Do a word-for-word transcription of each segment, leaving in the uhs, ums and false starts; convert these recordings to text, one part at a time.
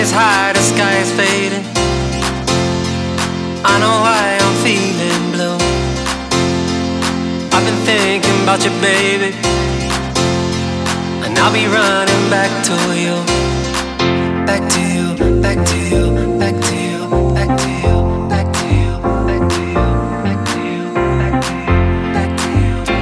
is high, the sky is fading. I know why I'm feeling blue. I've been thinking about you, baby, and I'll be running back to you. Back to you, back to you, back to you, back to you, back to you, back to you, back to you, back to you, back to you, back to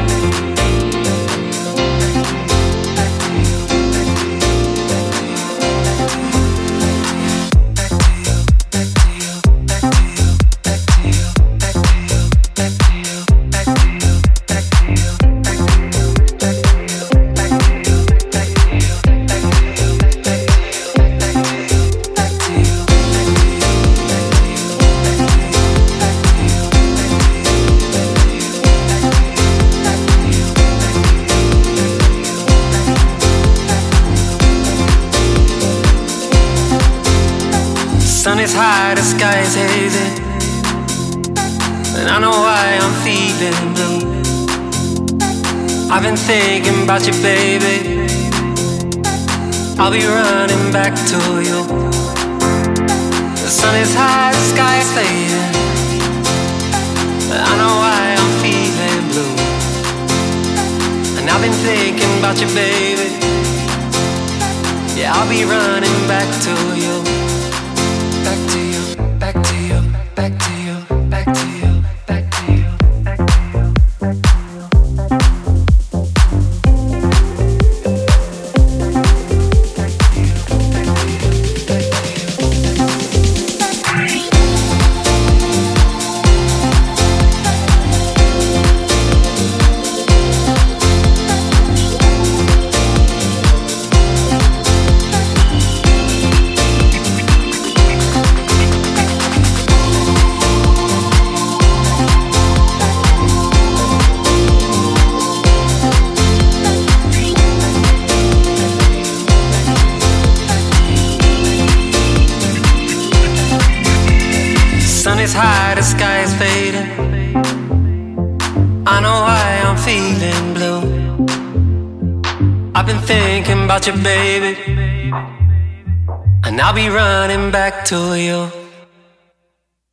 sun is high, the sky is hazy, and I know why I'm feeling blue. I've been thinking about you, baby, I'll be running back to you. The sun is high, the sky is fading, I know why I'm feeling blue. And I've been thinking about you, baby, yeah, I'll be running back to you. Back to you, back to you, back to you, back to you, back to you, back to you, back to you, sun is high, the sky is fading, I know why I'm feeling blue. I've been thinking about you, baby, and I'll be running back to you.